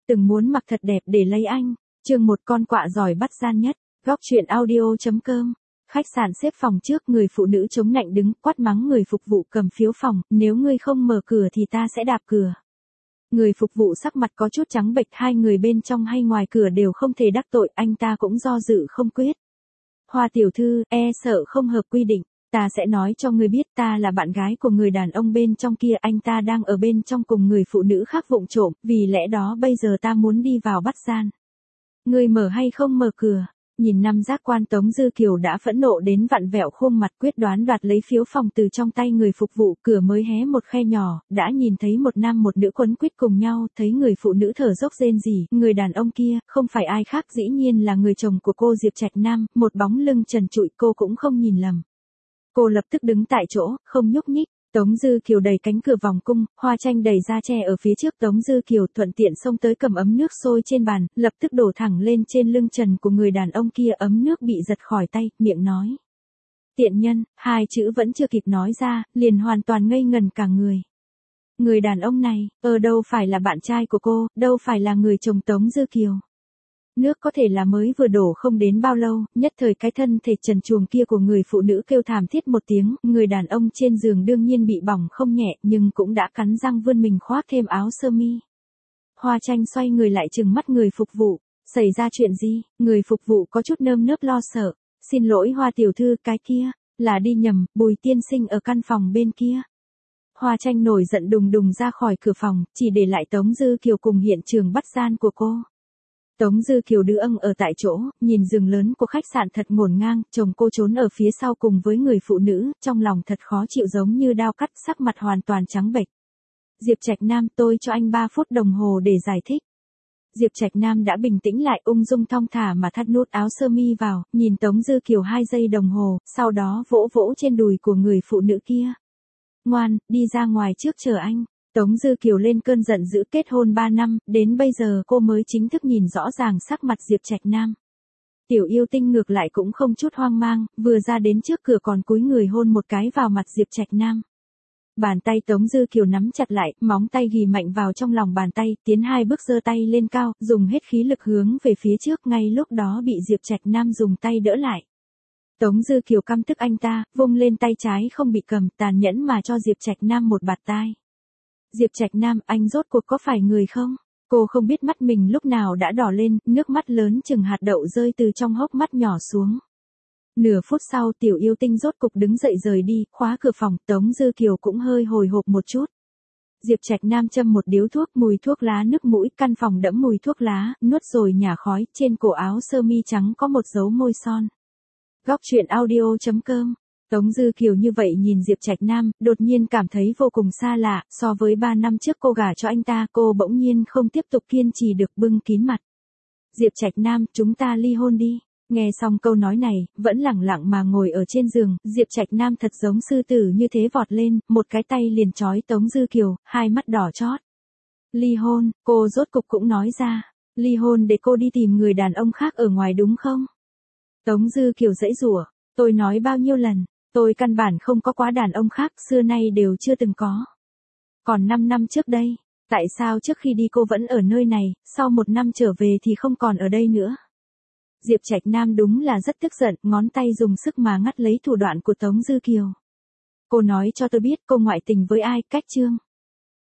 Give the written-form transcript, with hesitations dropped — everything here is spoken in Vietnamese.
từng muốn mặc thật đẹp để lấy anh. Chương 1 con quạ giỏi bắt gian nhất. Góc truyện audio.com. Khách sạn xếp phòng trước, người phụ nữ chống nạnh đứng quát mắng người phục vụ cầm phiếu phòng, nếu ngươi không mở cửa thì ta sẽ đạp cửa. Người phục vụ sắc mặt có chút trắng bệch, hai người bên trong hay ngoài cửa đều không thể đắc tội, anh ta cũng do dự không quyết. Hoa tiểu thư, sợ không hợp quy định, ta sẽ nói cho ngươi biết, ta là bạn gái của người đàn ông bên trong kia, anh ta đang ở bên trong cùng người phụ nữ khác vụng trộm, vì lẽ đó bây giờ ta muốn đi vào bắt gian. Ngươi mở hay không mở cửa? Nhìn năm giác quan, Tống Dư Kiều đã phẫn nộ đến vặn vẹo khuôn mặt, quyết đoán đoạt lấy phiếu phòng từ trong tay người phục vụ. Cửa mới hé một khe nhỏ, đã nhìn thấy một nam một nữ quấn quýt cùng nhau, thấy người phụ nữ thở dốc rên rỉ, người đàn ông kia không phải ai khác, dĩ nhiên là người chồng của cô, Diệp Trạch Nam, một bóng lưng trần trụi, cô cũng không nhìn lầm. Cô lập tức đứng tại chỗ, không nhúc nhích. Tống Dư Kiều đẩy cánh cửa vòng cung, Hoa Tranh đẩy ra che ở phía trước Tống Dư Kiều, thuận tiện xông tới cầm ấm nước sôi trên bàn, lập tức đổ thẳng lên trên lưng trần của người đàn ông kia, ấm nước bị giật khỏi tay, miệng nói. Tiện nhân, hai chữ vẫn chưa kịp nói ra, liền hoàn toàn ngây ngần cả người. Người đàn ông này, đâu phải là bạn trai của cô, đâu phải là người chồng Tống Dư Kiều. Nước có thể là mới vừa đổ không đến bao lâu, nhất thời cái thân thể trần truồng kia của người phụ nữ kêu thảm thiết một tiếng, người đàn ông trên giường đương nhiên bị bỏng không nhẹ, nhưng cũng đã cắn răng vươn mình khoác thêm áo sơ mi. Hoa Tranh xoay người lại trừng mắt người phục vụ, xảy ra chuyện gì? Người phục vụ có chút nơm nớp lo sợ, xin lỗi Hoa tiểu thư, cái kia là đi nhầm, Bùi tiên sinh ở căn phòng bên kia. Hoa Tranh nổi giận đùng đùng ra khỏi cửa phòng, chỉ để lại Tống Dư Kiều cùng hiện trường bắt gian của cô. Tống Dư Kiều đưa âng ở tại chỗ, nhìn giường lớn của khách sạn thật ngổn ngang, chồng cô trốn ở phía sau cùng với người phụ nữ, trong lòng thật khó chịu giống như đao cắt, sắc mặt hoàn toàn trắng bệch. Diệp Trạch Nam, tôi cho anh 3 phút đồng hồ để giải thích. Diệp Trạch Nam đã bình tĩnh lại, ung dung thong thả mà thắt nút áo sơ mi vào, nhìn Tống Dư Kiều 2 giây đồng hồ, sau đó vỗ vỗ trên đùi của người phụ nữ kia. Ngoan, đi ra ngoài trước chờ anh. Tống Dư Kiều lên cơn giận dữ, kết hôn 3 năm, đến bây giờ cô mới chính thức nhìn rõ ràng sắc mặt Diệp Trạch Nam. Tiểu yêu tinh ngược lại cũng không chút hoang mang, vừa ra đến trước cửa còn cúi người hôn một cái vào mặt Diệp Trạch Nam. Bàn tay Tống Dư Kiều nắm chặt lại, móng tay ghì mạnh vào trong lòng bàn tay, tiến 2 bước giơ tay lên cao, dùng hết khí lực hướng về phía trước, ngay lúc đó bị Diệp Trạch Nam dùng tay đỡ lại. Tống Dư Kiều căm tức anh ta, vung lên tay trái không bị cầm, tàn nhẫn mà cho Diệp Trạch Nam một bạt tai. Diệp Trạch Nam, anh rốt cuộc có phải người không? Cô không biết mắt mình lúc nào đã đỏ lên, nước mắt lớn chừng hạt đậu rơi từ trong hốc mắt nhỏ xuống. Nửa phút sau, tiểu yêu tinh rốt cục đứng dậy rời đi, khóa cửa phòng, Tống Dư Kiều cũng hơi hồi hộp một chút. Diệp Trạch Nam châm một điếu thuốc, mùi thuốc lá nức mũi, căn phòng đẫm mùi thuốc lá, nuốt rồi nhả khói, trên cổ áo sơ mi trắng có một dấu môi son. Góc truyện audio.com. Tống Dư Kiều như vậy nhìn Diệp Trạch Nam, đột nhiên cảm thấy vô cùng xa lạ, so với 3 năm trước cô gả cho anh ta, cô bỗng nhiên không tiếp tục kiên trì được, bưng kín mặt. Diệp Trạch Nam, chúng ta ly hôn đi. Nghe xong câu nói này, vẫn lẳng lặng mà ngồi ở trên giường, Diệp Trạch Nam thật giống sư tử như thế vọt lên, một cái tay liền trói Tống Dư Kiều, hai mắt đỏ chót. Ly hôn, cô rốt cục cũng nói ra, ly hôn để cô đi tìm người đàn ông khác ở ngoài đúng không? Tống Dư Kiều giãy giụa, tôi nói bao nhiêu lần. Tôi căn bản không có quá đàn ông khác, xưa nay đều chưa từng có. Còn 5 năm trước đây, tại sao trước khi đi cô vẫn ở nơi này, sau 1 năm trở về thì không còn ở đây nữa? Diệp Trạch Nam đúng là rất tức giận, ngón tay dùng sức mà ngắt lấy thủ đoạn của Tống Dư Kiều. Cô nói cho tôi biết cô ngoại tình với ai, Cách Trương.